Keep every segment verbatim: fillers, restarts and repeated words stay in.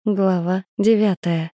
Глава девятая.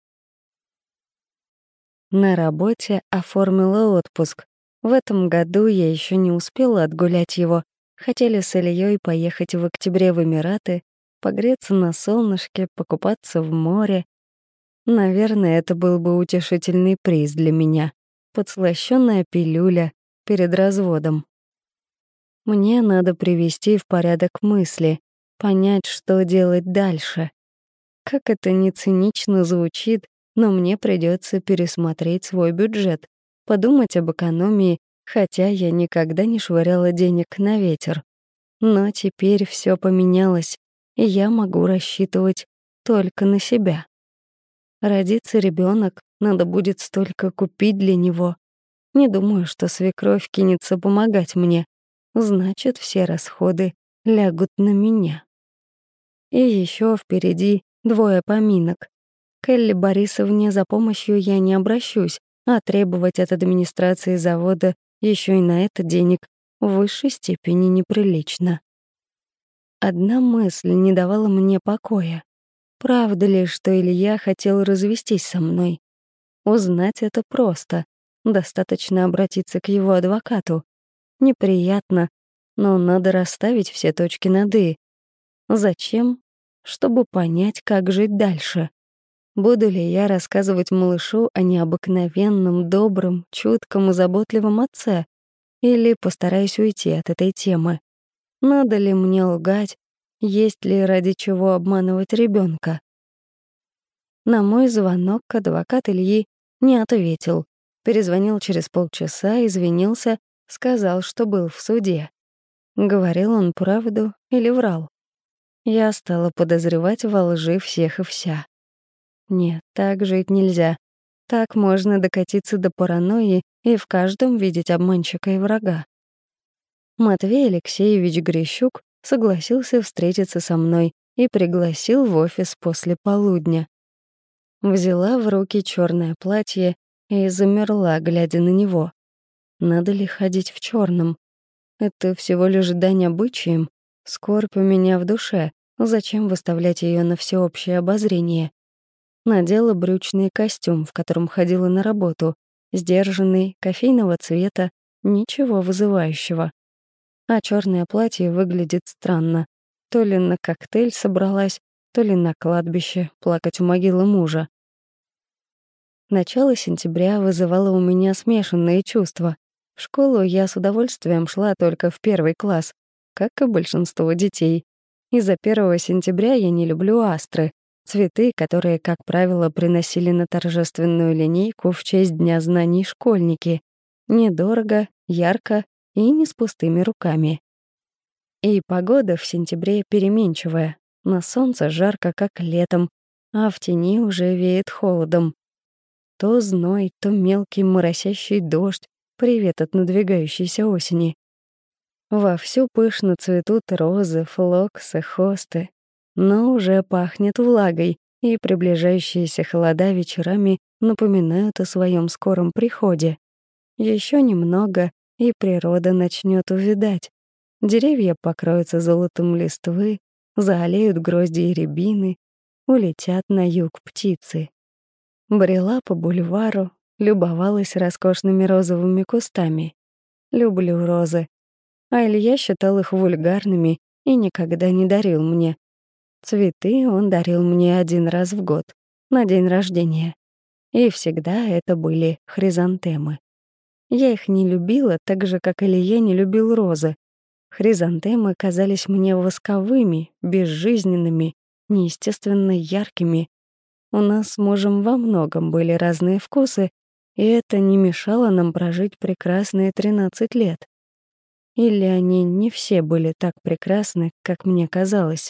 На работе оформила отпуск. В этом году я еще не успела отгулять его. Хотели с Ильей поехать в октябре в Эмираты, погреться на солнышке, покупаться в море. Наверное, это был бы утешительный приз для меня. Подслащённая пилюля перед разводом. Мне надо привести в порядок мысли, понять, что делать дальше. Как это ни цинично звучит, но мне придется пересмотреть свой бюджет, подумать об экономии, хотя я никогда не швыряла денег на ветер. Но теперь все поменялось, и я могу рассчитывать только на себя. Родится ребенок, надо будет столько купить для него. Не думаю, что свекровь кинется помогать мне. Значит, все расходы лягут на меня. И еще впереди двое поминок. К Элле Борисовне за помощью я не обращусь, а требовать от администрации завода еще и на это денег в высшей степени неприлично. Одна мысль не давала мне покоя. Правда ли, что Илья хотел развестись со мной? Узнать это просто. Достаточно обратиться к его адвокату. Неприятно, но надо расставить все точки над «и». Зачем? Чтобы понять, как жить дальше. Буду ли я рассказывать малышу о необыкновенном, добром, чутком и заботливом отце? Или постараюсь уйти от этой темы? Надо ли мне лгать? Есть ли ради чего обманывать ребенка? На мой звонок адвокат Ильи не ответил. Перезвонил через полчаса, извинился, сказал, что был в суде. Говорил он правду или врал? Я стала подозревать во лжи всех и вся. Нет, так жить нельзя. Так можно докатиться до паранойи и в каждом видеть обманщика и врага. Матвей Алексеевич Грищук согласился встретиться со мной и пригласил в офис после полудня. Взяла в руки черное платье и замерла, глядя на него. Надо ли ходить в черном? Это всего лишь дань обычаям. Скорбь у меня в душе. Зачем выставлять ее на всеобщее обозрение? Надела брючный костюм, в котором ходила на работу, сдержанный, кофейного цвета, ничего вызывающего. А черное платье выглядит странно. То ли на коктейль собралась, то ли на кладбище плакать у могилы мужа. Начало сентября вызывало у меня смешанные чувства. В школу я с удовольствием шла только в первый класс, как и большинство детей. Из-за первого сентября я не люблю астры, цветы, которые, как правило, приносили на торжественную линейку в честь Дня знаний школьники. Недорого, ярко и не с пустыми руками. И погода в сентябре переменчивая. На солнце жарко, как летом, а в тени уже веет холодом. То зной, то мелкий моросящий дождь. Привет от надвигающейся осени. Вовсю пышно цветут розы, флоксы, хосты. Но уже пахнет влагой, и приближающиеся холода вечерами напоминают о своем скором приходе. Еще немного, и природа начнет увядать. Деревья покроются золотом листвы, заолеют грозди рябины, улетят на юг птицы. Брела по бульвару, любовалась роскошными розовыми кустами. Люблю розы. А Илья считал их вульгарными и никогда не дарил мне. Цветы он дарил мне один раз в год, на день рождения. И всегда это были хризантемы. Я их не любила, так же, как Илья не любил розы. Хризантемы казались мне восковыми, безжизненными, неестественно яркими. У нас с мужем во многом были разные вкусы, и это не мешало нам прожить прекрасные тринадцать лет. Или они не все были так прекрасны, как мне казалось.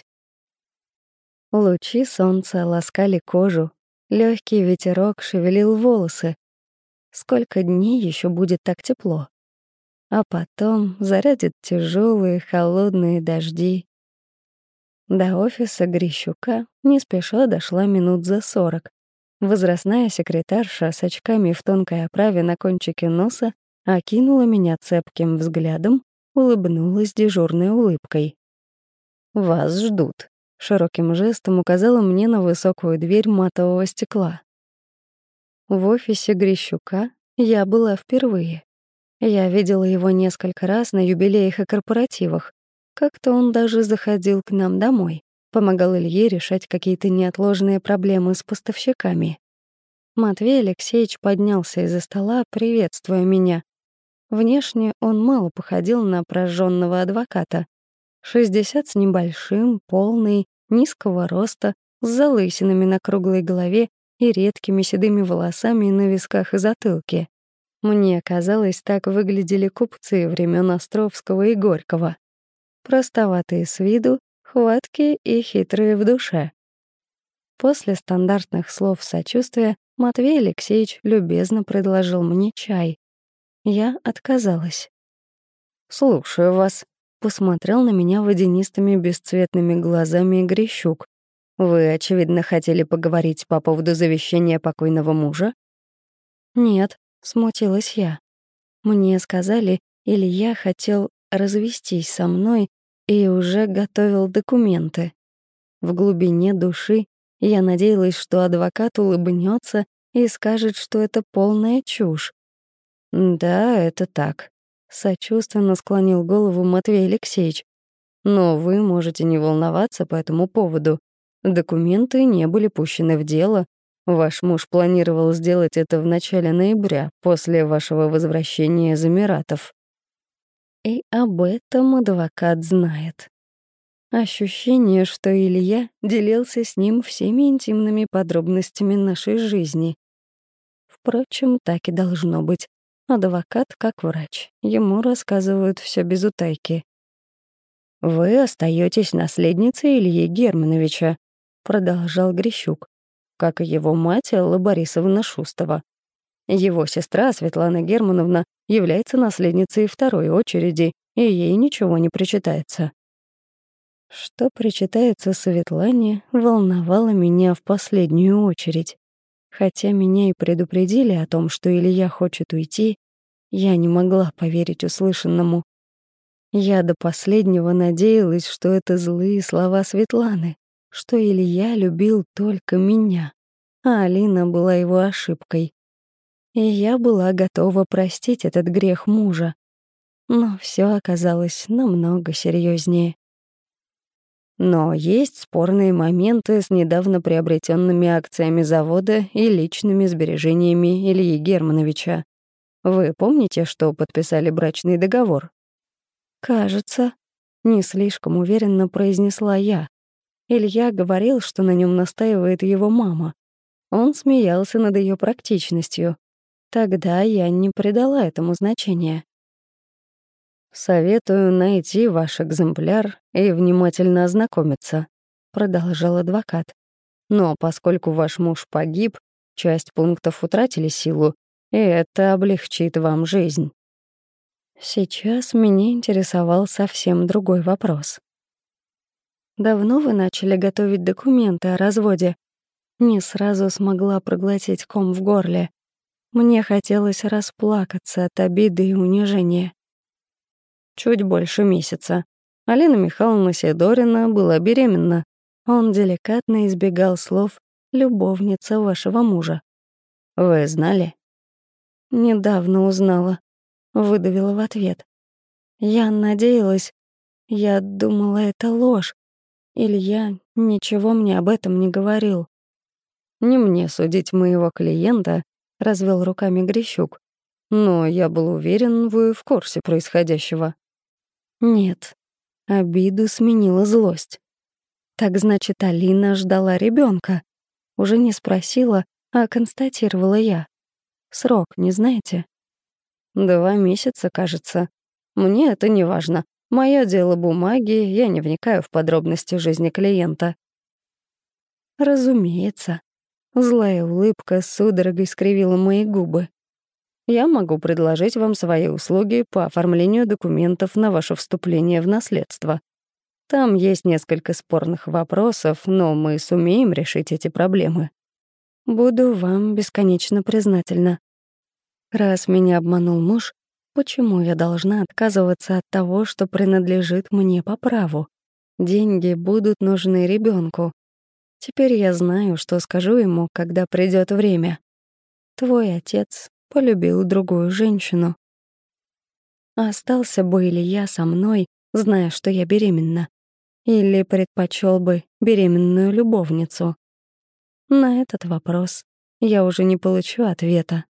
Лучи солнца ласкали кожу, легкий ветерок шевелил волосы. Сколько дней еще будет так тепло? А потом зарядят тяжелые холодные дожди. До офиса Грищука не спеша дошла минут за сорок. Возрастная секретарша с очками в тонкой оправе на кончике носа окинула меня цепким взглядом, улыбнулась дежурной улыбкой. «Вас ждут», Широким жестом указала мне на высокую дверь матового стекла. В офисе Грищука я была впервые. Я видела его несколько раз на юбилеях и корпоративах. Как-то он даже заходил к нам домой, помогал Илье решать какие-то неотложные проблемы с поставщиками. Матвей Алексеевич поднялся из-за стола, приветствуя меня. Внешне он мало походил на прожжённого адвоката. шестьдесят с небольшим, полный, низкого роста, с залысинами на круглой голове и редкими седыми волосами на висках и затылке. Мне казалось, так выглядели купцы времен Островского и Горького. Простоватые с виду, хваткие и хитрые в душе. После стандартных слов сочувствия Матвей Алексеевич любезно предложил мне чай. Я отказалась. «Слушаю вас», — посмотрел на меня водянистыми бесцветными глазами Грищук. «Вы, очевидно, хотели поговорить по поводу завещания покойного мужа?» «Нет», — смутилась я. «Мне сказали, Илья хотел развестись со мной и уже готовил документы. В глубине души я надеялась, что адвокат улыбнется и скажет, что это полная чушь. «Да, это так», — сочувственно склонил голову Матвей Алексеевич. «Но вы можете не волноваться по этому поводу. Документы не были пущены в дело. Ваш муж планировал сделать это в начале ноября, после вашего возвращения из Эмиратов». И об этом адвокат знает. Ощущение, что Илья делился с ним всеми интимными подробностями нашей жизни. Впрочем, так и должно быть. Адвокат как врач. Ему рассказывают все без утайки. «Вы остаетесь наследницей Ильи Германовича», — продолжал Грищук, как и его мать Алла Борисовна Шустова. Его сестра Светлана Германовна является наследницей второй очереди, и ей ничего не причитается. Что причитается Светлане, волновало меня в последнюю очередь. Хотя меня и предупредили о том, что Илья хочет уйти, я не могла поверить услышанному. Я до последнего надеялась, что это злые слова Светланы, что Илья любил только меня, а Алина была его ошибкой. И я была готова простить этот грех мужа. Но все оказалось намного серьезнее. Но есть спорные моменты с недавно приобретенными акциями завода и личными сбережениями Ильи Германовича. Вы помните, что подписали брачный договор? «Кажется», — не слишком уверенно произнесла я. Илья говорил, что на нем настаивает его мама. Он смеялся над ее практичностью. Тогда я не придала этому значения. «Советую найти ваш экземпляр и внимательно ознакомиться», — продолжал адвокат. «Но поскольку ваш муж погиб, часть пунктов утратили силу, и это облегчит вам жизнь». Сейчас меня интересовал совсем другой вопрос. «Давно вы начали готовить документы о разводе?» Не сразу смогла проглотить ком в горле. Мне хотелось расплакаться от обиды и унижения. Чуть больше месяца. Алина Михайловна Сидорина была беременна. Он деликатно избегал слов «любовница вашего мужа». «Вы знали?» «Недавно узнала», — выдавила в ответ. «Я надеялась, я думала, это ложь. Илья ничего мне об этом не говорил». «Не мне судить моего клиента», — развел руками Грищук. «Но я был уверен, вы в курсе происходящего». Нет, обиду сменила злость. Так значит, Алина ждала ребенка. Уже не спросила, а констатировала я. Срок не знаете? Два месяца, кажется. Мне это не важно. Моё дело бумаги, я не вникаю в подробности жизни клиента. Разумеется. Злая улыбка с судорогой скривила мои губы. Я могу предложить вам свои услуги по оформлению документов на ваше вступление в наследство. Там есть несколько спорных вопросов, но мы сумеем решить эти проблемы. Буду вам бесконечно признательна. Раз меня обманул муж, почему я должна отказываться от того, что принадлежит мне по праву? Деньги будут нужны ребенку. Теперь я знаю, что скажу ему, когда придет время. Твой отец полюбил другую женщину. А остался бы ли я со мной, зная, что я беременна? Или предпочел бы беременную любовницу? На этот вопрос я уже не получу ответа.